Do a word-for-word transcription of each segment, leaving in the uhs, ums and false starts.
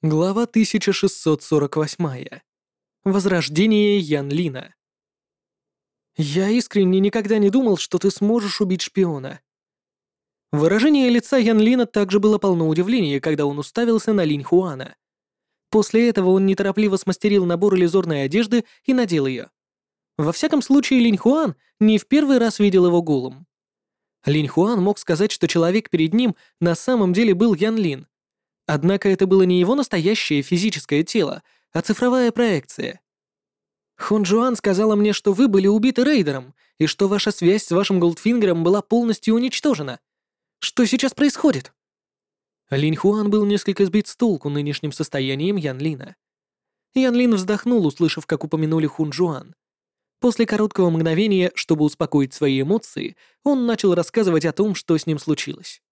Глава тысяча шестьсот сорок восемь. Возрождение Ян Лина. «Я искренне никогда не думал, что ты сможешь убить шпиона». Выражение лица Ян Лина также было полно удивления, когда он уставился на Линь Хуана. После этого он неторопливо смастерил набор иллюзорной одежды и надел ее. Во всяком случае, Линь Хуан не в первый раз видел его голым. Линь Хуан мог сказать, что человек перед ним на самом деле был Ян Лин. Однако это было не его настоящее физическое тело, а цифровая проекция. Хон Джуан сказала мне, что вы были убиты рейдером, и что ваша связь с вашим Голдфингером была полностью уничтожена. Что сейчас происходит?» Линь Хуан был несколько сбит с толку нынешним состоянием Ян Лина. Ян Лин вздохнул, услышав, как упомянули Хун Джуан. После короткого мгновения, чтобы успокоить свои эмоции, он начал рассказывать о том, что с ним случилось.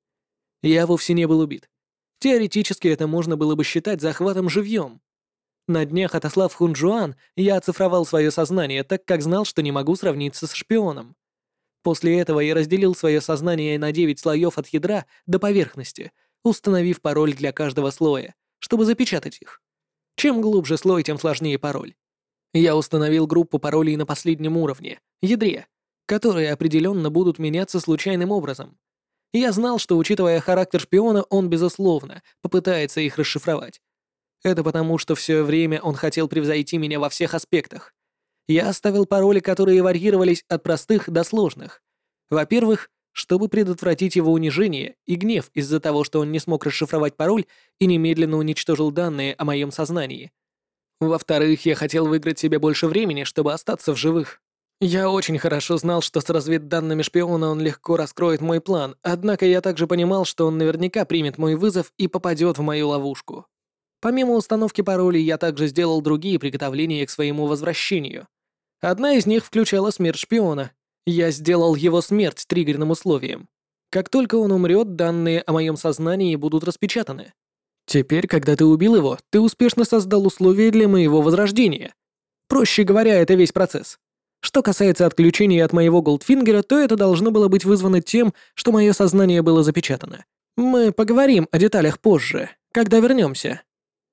«Я вовсе не был убит. Теоретически это можно было бы считать захватом живьем. На днях, отослав Хунджуан, я оцифровал свое сознание, так как знал, что не могу сравниться с шпионом. После этого я разделил свое сознание на девять слоев от ядра до поверхности, установив пароль для каждого слоя, чтобы запечатать их. Чем глубже слой, тем сложнее пароль. Я установил группу паролей на последнем уровне, ядре, которые определенно будут меняться случайным образом. Я знал, что, учитывая характер шпиона, он, безусловно, попытается их расшифровать. Это потому, что все время он хотел превзойти меня во всех аспектах. Я оставил пароли, которые варьировались от простых до сложных. Во-первых, чтобы предотвратить его унижение и гнев из-за того, что он не смог расшифровать пароль и немедленно уничтожил данные о моем сознании. Во-вторых, я хотел выиграть себе больше времени, чтобы остаться в живых. Я очень хорошо знал, что с разведданными шпиона он легко раскроет мой план, однако я также понимал, что он наверняка примет мой вызов и попадет в мою ловушку. Помимо установки паролей, я также сделал другие приготовления к своему возвращению. Одна из них включала смерть шпиона. Я сделал его смерть триггерным условием. Как только он умрет, данные о моем сознании будут распечатаны. Теперь, когда ты убил его, ты успешно создал условия для моего возрождения. Проще говоря, это весь процесс. Что касается отключения от моего Голдфингера, то это должно было быть вызвано тем, что мое сознание было запечатано. Мы поговорим о деталях позже, когда вернемся.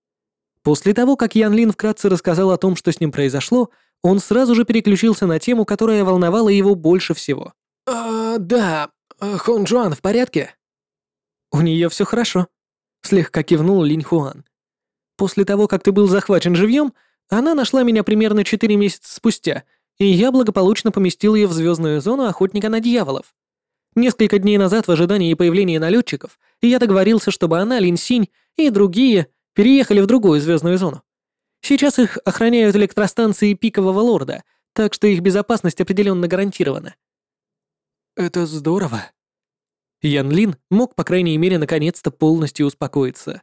После того, как Ян Лин вкратце рассказал о том, что с ним произошло, он сразу же переключился на тему, которая волновала его больше всего. «А, да, Хон Джуан в порядке?» «У нее все хорошо», — слегка кивнул Линь Хуан. «После того, как ты был захвачен живьем, она нашла меня примерно четыре месяца спустя, и я благополучно поместил ее в звездную зону охотника на дьяволов. Несколько дней назад, в ожидании появления налетчиков, я договорился, чтобы она, Лин Синь и другие переехали в другую звездную зону. Сейчас их охраняют электростанции Пикового Лорда, так что их безопасность определенно гарантирована». «Это здорово». Ян Лин мог, по крайней мере, наконец-то полностью успокоиться.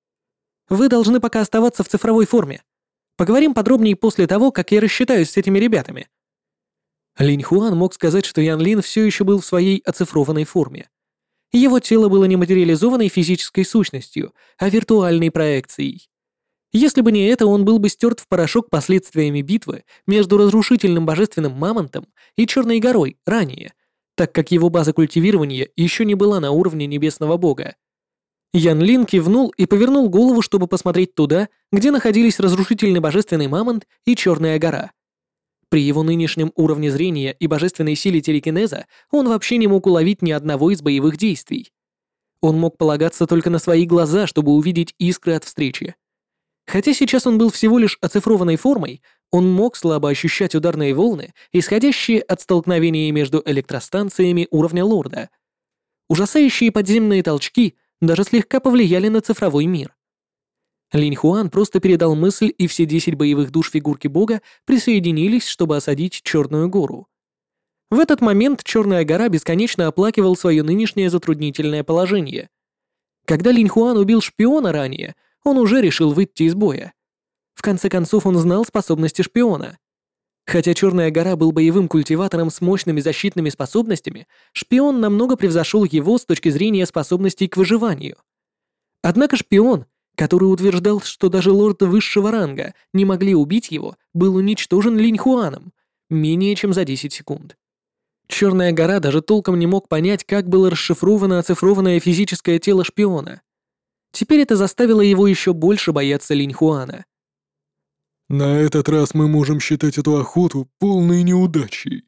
«Вы должны пока оставаться в цифровой форме. Поговорим подробнее после того, как я рассчитаюсь с этими ребятами». Линь Хуан мог сказать, что Ян Лин все еще был в своей оцифрованной форме. Его тело было не материализованной физической сущностью, а виртуальной проекцией. Если бы не это, он был бы стерт в порошок последствиями битвы между разрушительным божественным мамонтом и Черной горой ранее, так как его база культивирования еще не была на уровне небесного бога. Ян Лин кивнул и повернул голову, чтобы посмотреть туда, где находились разрушительный божественный мамонт и Черная гора. При его нынешнем уровне зрения и божественной силе телекинеза он вообще не мог уловить ни одного из боевых действий. Он мог полагаться только на свои глаза, чтобы увидеть искры от встречи. Хотя сейчас он был всего лишь оцифрованной формой, он мог слабо ощущать ударные волны, исходящие от столкновения между электростанциями уровня Лорда. Ужасающие подземные толчки даже слегка повлияли на цифровой мир. Линь Хуан просто передал мысль, и все десять боевых душ фигурки бога присоединились, чтобы осадить Черную гору. В этот момент Черная гора бесконечно оплакивал свое нынешнее затруднительное положение. Когда Линь Хуан убил шпиона ранее, он уже решил выйти из боя. В конце концов, он знал способности шпиона. Хотя Черная гора был боевым культиватором с мощными защитными способностями, шпион намного превзошел его с точки зрения способностей к выживанию. Однако шпион, который утверждал, что даже лорды высшего ранга не могли убить его, был уничтожен Линь Хуаном менее чем за десять секунд. Черная гора даже толком не мог понять, как было расшифровано оцифрованное физическое тело шпиона. Теперь это заставило его еще больше бояться Линьхуана. На этот раз мы можем считать эту охоту полной неудачей.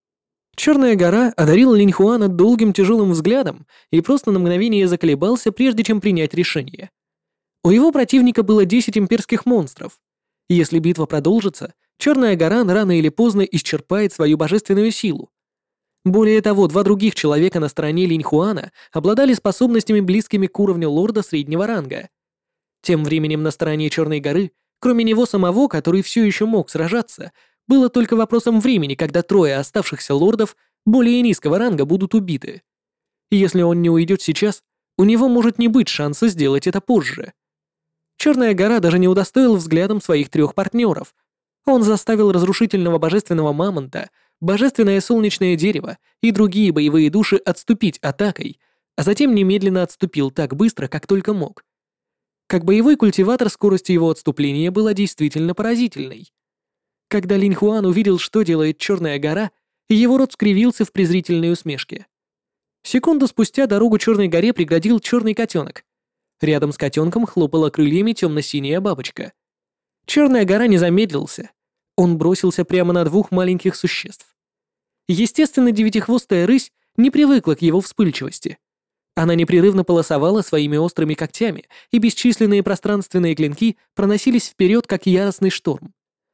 Черная гора одарил Линьхуана долгим тяжелым взглядом и просто на мгновение заколебался, прежде чем принять решение. У его противника было десять имперских монстров. Если битва продолжится, Черная гора рано или поздно исчерпает свою божественную силу. Более того, два других человека на стороне Линьхуана обладали способностями, близкими к уровню лорда среднего ранга. Тем временем на стороне Черной горы, кроме него самого, который все еще мог сражаться, было только вопросом времени, когда трое оставшихся лордов более низкого ранга будут убиты. Если он не уйдет сейчас, у него может не быть шанса сделать это позже. Черная гора даже не удостоил взглядом своих трех партнеров. Он заставил разрушительного божественного мамонта, божественное солнечное дерево и другие боевые души отступить атакой, а затем немедленно отступил так быстро, как только мог. Как боевой культиватор, скорость его отступления была действительно поразительной. Когда Линьхуан увидел, что делает Черная гора, его рот скривился в презрительной усмешке. Секунду спустя дорогу Черной горе преградил черный котенок. Рядом с котенком хлопала крыльями темно-синяя бабочка. Черная гора не замедлился. Он бросился прямо на двух маленьких существ. Естественно, девятихвостая рысь не привыкла к его вспыльчивости. Она непрерывно полосовала своими острыми когтями, и бесчисленные пространственные клинки проносились вперед, как яростный шторм.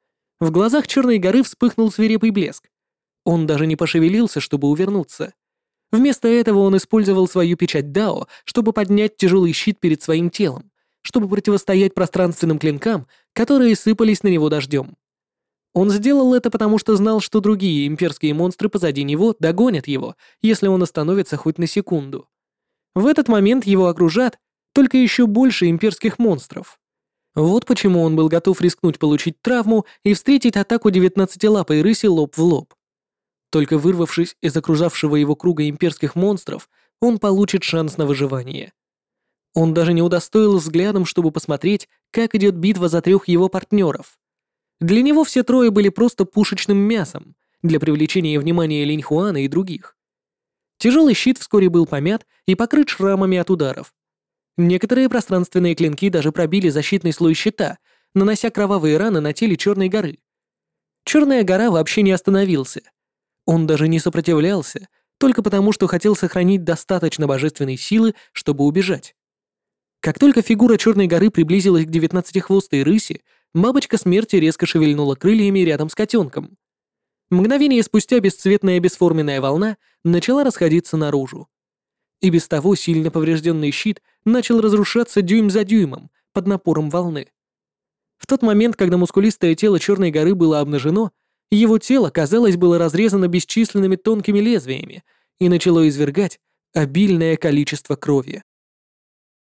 В глазах Черной горы вспыхнул свирепый блеск. Он даже не пошевелился, чтобы увернуться. Вместо этого он использовал свою печать Дао, чтобы поднять тяжелый щит перед своим телом, чтобы противостоять пространственным клинкам, которые сыпались на него дождем. Он сделал это потому, что знал, что другие имперские монстры позади него догонят его, если он остановится хоть на секунду. В этот момент его окружат только еще больше имперских монстров. Вот почему он был готов рискнуть получить травму и встретить атаку девятнадцатилапой рыси лоб в лоб. Только вырвавшись из окружавшего его круга имперских монстров, он получит шанс на выживание. Он даже не удостоил взглядом, чтобы посмотреть, как идет битва за трех его партнеров. Для него все трое были просто пушечным мясом для привлечения внимания Линьхуана и других. Тяжелый щит вскоре был помят и покрыт шрамами от ударов. Некоторые пространственные клинки даже пробили защитный слой щита, нанося кровавые раны на теле Черной горы. Черная гора вообще не остановился. Он даже не сопротивлялся, только потому, что хотел сохранить достаточно божественной силы, чтобы убежать. Как только фигура Черной горы приблизилась к девятнадцатихвостой рыси, бабочка смерти резко шевельнула крыльями рядом с котенком. Мгновение спустя бесцветная бесформенная волна начала расходиться наружу. И без того сильно поврежденный щит начал разрушаться дюйм за дюймом под напором волны. В тот момент, когда мускулистое тело Черной горы было обнажено, его тело, казалось, было разрезано бесчисленными тонкими лезвиями и начало извергать обильное количество крови.